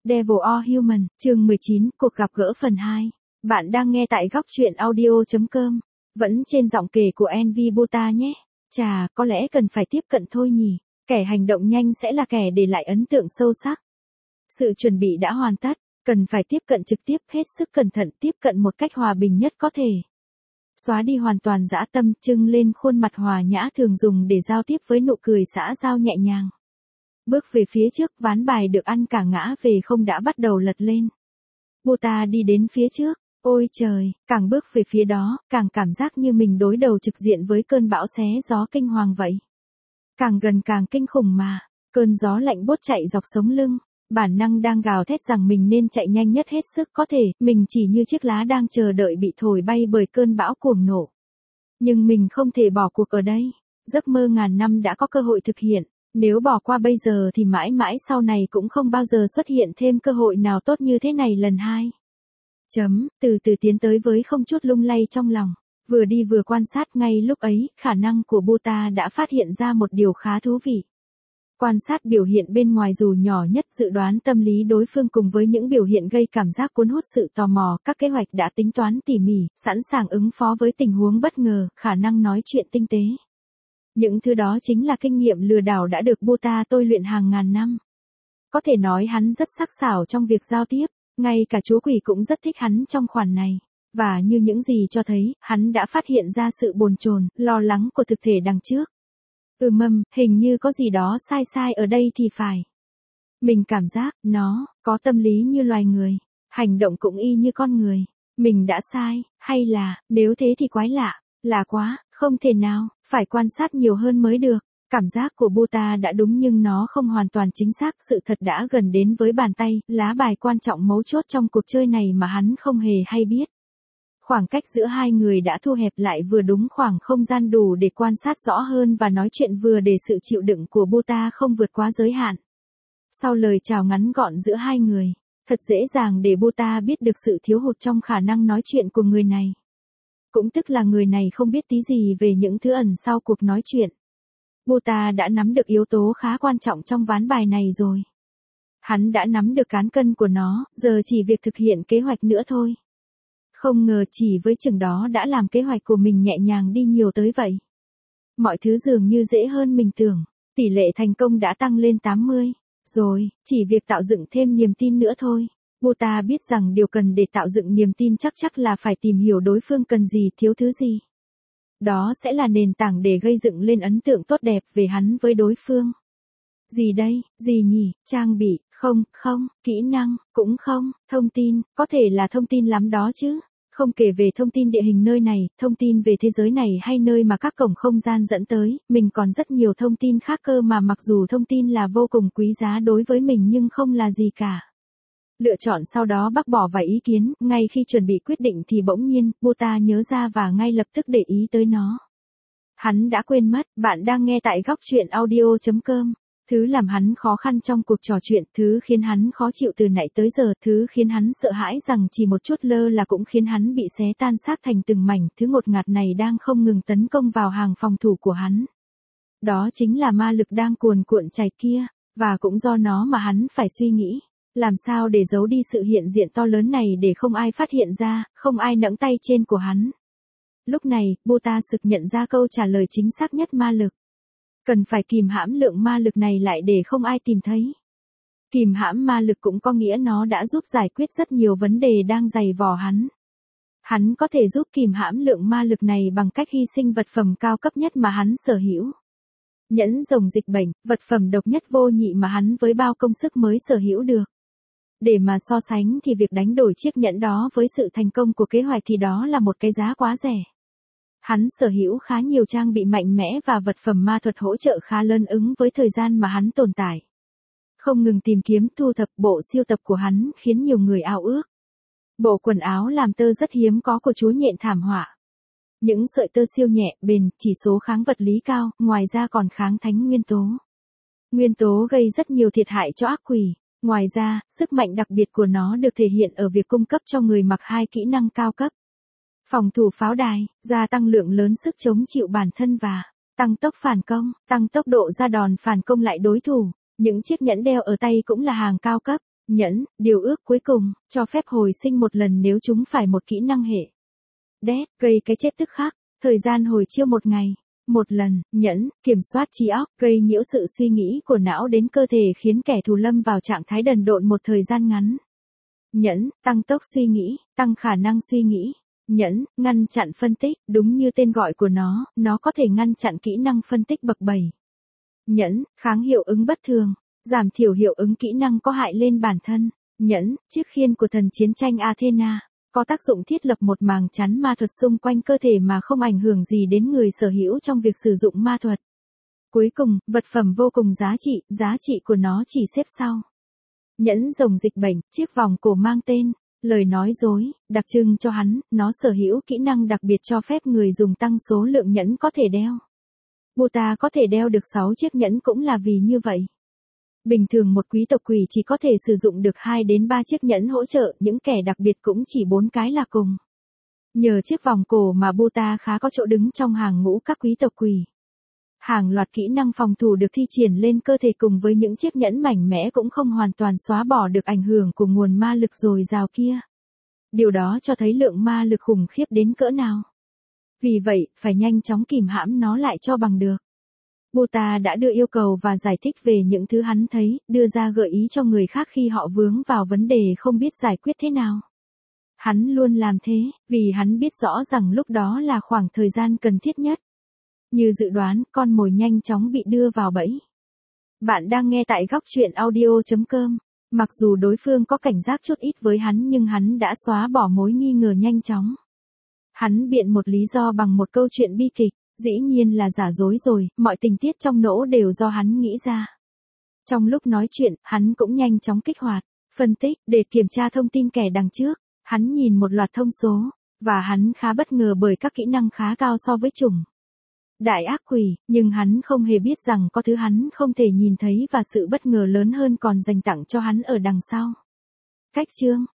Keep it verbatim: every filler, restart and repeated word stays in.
Devil or Human, chương mười chín, cuộc gặp gỡ phần hai. Bạn đang nghe tại góc truyện audio chấm com. Vẫn trên giọng kể của en vê Bota nhé. Chà, có lẽ cần phải tiếp cận thôi nhỉ. Kẻ hành động nhanh sẽ là kẻ để lại ấn tượng sâu sắc. Sự chuẩn bị đã hoàn tất, cần phải tiếp cận trực tiếp, hết sức cẩn thận, tiếp cận một cách hòa bình nhất có thể. Xóa đi hoàn toàn dã tâm, trưng lên khuôn mặt hòa nhã thường dùng để giao tiếp với nụ cười xã giao nhẹ nhàng. Bước về phía trước, ván bài được ăn cả ngã về không đã bắt đầu lật lên. Bota đi đến phía trước, ôi trời, càng bước về phía đó, càng cảm giác như mình đối đầu trực diện với cơn bão xé gió kinh hoàng vậy. Càng gần càng kinh khủng mà, cơn gió lạnh buốt chạy dọc sống lưng, bản năng đang gào thét rằng mình nên chạy nhanh nhất hết sức có thể, mình chỉ như chiếc lá đang chờ đợi bị thổi bay bởi cơn bão cuồng nổ. Nhưng mình không thể bỏ cuộc ở đây, giấc mơ ngàn năm đã có cơ hội thực hiện. Nếu bỏ qua bây giờ thì mãi mãi sau này cũng không bao giờ xuất hiện thêm cơ hội nào tốt như thế này lần hai. Chấm, từ từ tiến tới với không chút lung lay trong lòng. Vừa đi vừa quan sát, ngay lúc ấy, khả năng của Bota đã phát hiện ra một điều khá thú vị. Quan sát biểu hiện bên ngoài dù nhỏ nhất, dự đoán tâm lý đối phương cùng với những biểu hiện gây cảm giác cuốn hút sự tò mò, các kế hoạch đã tính toán tỉ mỉ, sẵn sàng ứng phó với tình huống bất ngờ, khả năng nói chuyện tinh tế. Những thứ đó chính là kinh nghiệm lừa đảo đã được Bota tôi luyện hàng ngàn năm. Có thể nói hắn rất sắc sảo trong việc giao tiếp, ngay cả chúa quỷ cũng rất thích hắn trong khoản này. Và như những gì cho thấy, hắn đã phát hiện ra sự bồn chồn, lo lắng của thực thể đằng trước. Ừ mâm, hình như có gì đó sai sai ở đây thì phải. Mình cảm giác, nó, có tâm lý như loài người, hành động cũng y như con người. Mình đã sai, hay là, nếu thế thì quái lạ, lạ quá. Không thể nào, phải quan sát nhiều hơn mới được. Cảm giác của Bota đã đúng nhưng nó không hoàn toàn chính xác, sự thật đã gần đến với bàn tay, lá bài quan trọng mấu chốt trong cuộc chơi này mà hắn không hề hay biết. Khoảng cách giữa hai người đã thu hẹp lại vừa đúng khoảng không gian đủ để quan sát rõ hơn và nói chuyện vừa để sự chịu đựng của Bota không vượt quá giới hạn. Sau lời chào ngắn gọn giữa hai người, thật dễ dàng để Bota biết được sự thiếu hụt trong khả năng nói chuyện của người này. Cũng tức là người này không biết tí gì về những thứ ẩn sau cuộc nói chuyện. Bota đã nắm được yếu tố khá quan trọng trong ván bài này rồi. Hắn đã nắm được cán cân của nó, giờ chỉ việc thực hiện kế hoạch nữa thôi. Không ngờ chỉ với chừng đó đã làm kế hoạch của mình nhẹ nhàng đi nhiều tới vậy. Mọi thứ dường như dễ hơn mình tưởng, tỷ lệ thành công đã tăng lên tám mươi. Rồi, chỉ việc tạo dựng thêm niềm tin nữa thôi. Bota biết rằng điều cần để tạo dựng niềm tin chắc chắc là phải tìm hiểu đối phương cần gì, thiếu thứ gì. Đó sẽ là nền tảng để gây dựng lên ấn tượng tốt đẹp về hắn với đối phương. Gì đây, gì nhỉ, trang bị, không, không, kỹ năng, cũng không, thông tin, có thể là thông tin lắm đó chứ. Không kể về thông tin địa hình nơi này, thông tin về thế giới này hay nơi mà các cổng không gian dẫn tới, mình còn rất nhiều thông tin khác cơ mà mặc dù thông tin là vô cùng quý giá đối với mình nhưng không là gì cả. Lựa chọn sau đó bác bỏ vài ý kiến, ngay khi chuẩn bị quyết định thì bỗng nhiên, Bota nhớ ra và ngay lập tức để ý tới nó. Hắn đã quên mất, bạn đang nghe tại góc truyện audio chấm com. Thứ làm hắn khó khăn trong cuộc trò chuyện, thứ khiến hắn khó chịu từ nãy tới giờ, thứ khiến hắn sợ hãi rằng chỉ một chút lơ là cũng khiến hắn bị xé tan xác thành từng mảnh, thứ ngột ngạt này đang không ngừng tấn công vào hàng phòng thủ của hắn. Đó chính là ma lực đang cuồn cuộn chảy kia, và cũng do nó mà hắn phải suy nghĩ. Làm sao để giấu đi sự hiện diện to lớn này để không ai phát hiện ra, không ai nẫng tay trên của hắn. Lúc này, Bota sực nhận ra câu trả lời chính xác nhất: ma lực. Cần phải kìm hãm lượng ma lực này lại để không ai tìm thấy. Kìm hãm ma lực cũng có nghĩa nó đã giúp giải quyết rất nhiều vấn đề đang dày vò hắn. Hắn có thể giúp kìm hãm lượng ma lực này bằng cách hy sinh vật phẩm cao cấp nhất mà hắn sở hữu. Nhẫn rồng dịch bệnh, vật phẩm độc nhất vô nhị mà hắn với bao công sức mới sở hữu được. Để mà so sánh thì việc đánh đổi chiếc nhẫn đó với sự thành công của kế hoạch thì đó là một cái giá quá rẻ. Hắn sở hữu khá nhiều trang bị mạnh mẽ và vật phẩm ma thuật hỗ trợ khá lớn ứng với thời gian mà hắn tồn tại. Không ngừng tìm kiếm thu thập, bộ siêu tập của hắn khiến nhiều người ao ước. Bộ quần áo làm tơ rất hiếm có của chúa nhện thảm họa. Những sợi tơ siêu nhẹ, bền, chỉ số kháng vật lý cao, ngoài ra còn kháng thánh nguyên tố. Nguyên tố gây rất nhiều thiệt hại cho ác quỷ. Ngoài ra, sức mạnh đặc biệt của nó được thể hiện ở việc cung cấp cho người mặc hai kỹ năng cao cấp. Phòng thủ pháo đài, gia tăng lượng lớn sức chống chịu bản thân và tăng tốc phản công, tăng tốc độ ra đòn phản công lại đối thủ. Những chiếc nhẫn đeo ở tay cũng là hàng cao cấp, Nhẫn, điều ước cuối cùng, cho phép hồi sinh một lần nếu chúng phải một kỹ năng hệ. Death, gây cái chết tức khắc, thời gian hồi chiêu một ngày. Một lần, nhẫn, kiểm soát trí óc, gây nhiễu sự suy nghĩ của não đến cơ thể khiến kẻ thù lâm vào trạng thái đần độn một thời gian ngắn. Nhẫn, tăng tốc suy nghĩ, tăng khả năng suy nghĩ. Nhẫn, ngăn chặn phân tích, đúng như tên gọi của nó, nó có thể ngăn chặn kỹ năng phân tích bậc bảy. Nhẫn, kháng hiệu ứng bất thường, giảm thiểu hiệu ứng kỹ năng có hại lên bản thân. Nhẫn, chiếc khiên của thần chiến tranh Athena, có tác dụng thiết lập một màng chắn ma thuật xung quanh cơ thể mà không ảnh hưởng gì đến người sở hữu trong việc sử dụng ma thuật. Cuối cùng, vật phẩm vô cùng giá trị, giá trị của nó chỉ xếp sau. Nhẫn rồng dịch bệnh, chiếc vòng cổ mang tên, lời nói dối, đặc trưng cho hắn, nó sở hữu kỹ năng đặc biệt cho phép người dùng tăng số lượng nhẫn có thể đeo. Buta có thể đeo được sáu chiếc nhẫn cũng là vì như vậy. Bình thường một quý tộc quỷ chỉ có thể sử dụng được hai đến ba chiếc nhẫn hỗ trợ, những kẻ đặc biệt cũng chỉ bốn cái là cùng. Nhờ chiếc vòng cổ mà Buta khá có chỗ đứng trong hàng ngũ các quý tộc quỷ. Hàng loạt kỹ năng phòng thủ được thi triển lên cơ thể cùng với những chiếc nhẫn mạnh mẽ cũng không hoàn toàn xóa bỏ được ảnh hưởng của nguồn ma lực dồi dào kia. Điều đó cho thấy lượng ma lực khủng khiếp đến cỡ nào. Vì vậy, phải nhanh chóng kìm hãm nó lại cho bằng được. Buta đã đưa yêu cầu và giải thích về những thứ hắn thấy, đưa ra gợi ý cho người khác khi họ vướng vào vấn đề không biết giải quyết thế nào. Hắn luôn làm thế, vì hắn biết rõ rằng lúc đó là khoảng thời gian cần thiết nhất. Như dự đoán, con mồi nhanh chóng bị đưa vào bẫy. Bạn đang nghe tại góc truyện audio chấm com. Mặc dù đối phương có cảnh giác chút ít với hắn nhưng hắn đã xóa bỏ mối nghi ngờ nhanh chóng. Hắn biện một lý do bằng một câu chuyện bi kịch, dĩ nhiên là giả dối rồi, mọi tình tiết trong nỗ đều do hắn nghĩ ra. Trong lúc nói chuyện, hắn cũng nhanh chóng kích hoạt, phân tích, để kiểm tra thông tin kẻ đằng trước. Hắn nhìn một loạt thông số, và hắn khá bất ngờ bởi các kỹ năng khá cao so với chủng đại ác quỷ, nhưng hắn không hề biết rằng có thứ hắn không thể nhìn thấy và sự bất ngờ lớn hơn còn dành tặng cho hắn ở đằng sau. Cách chương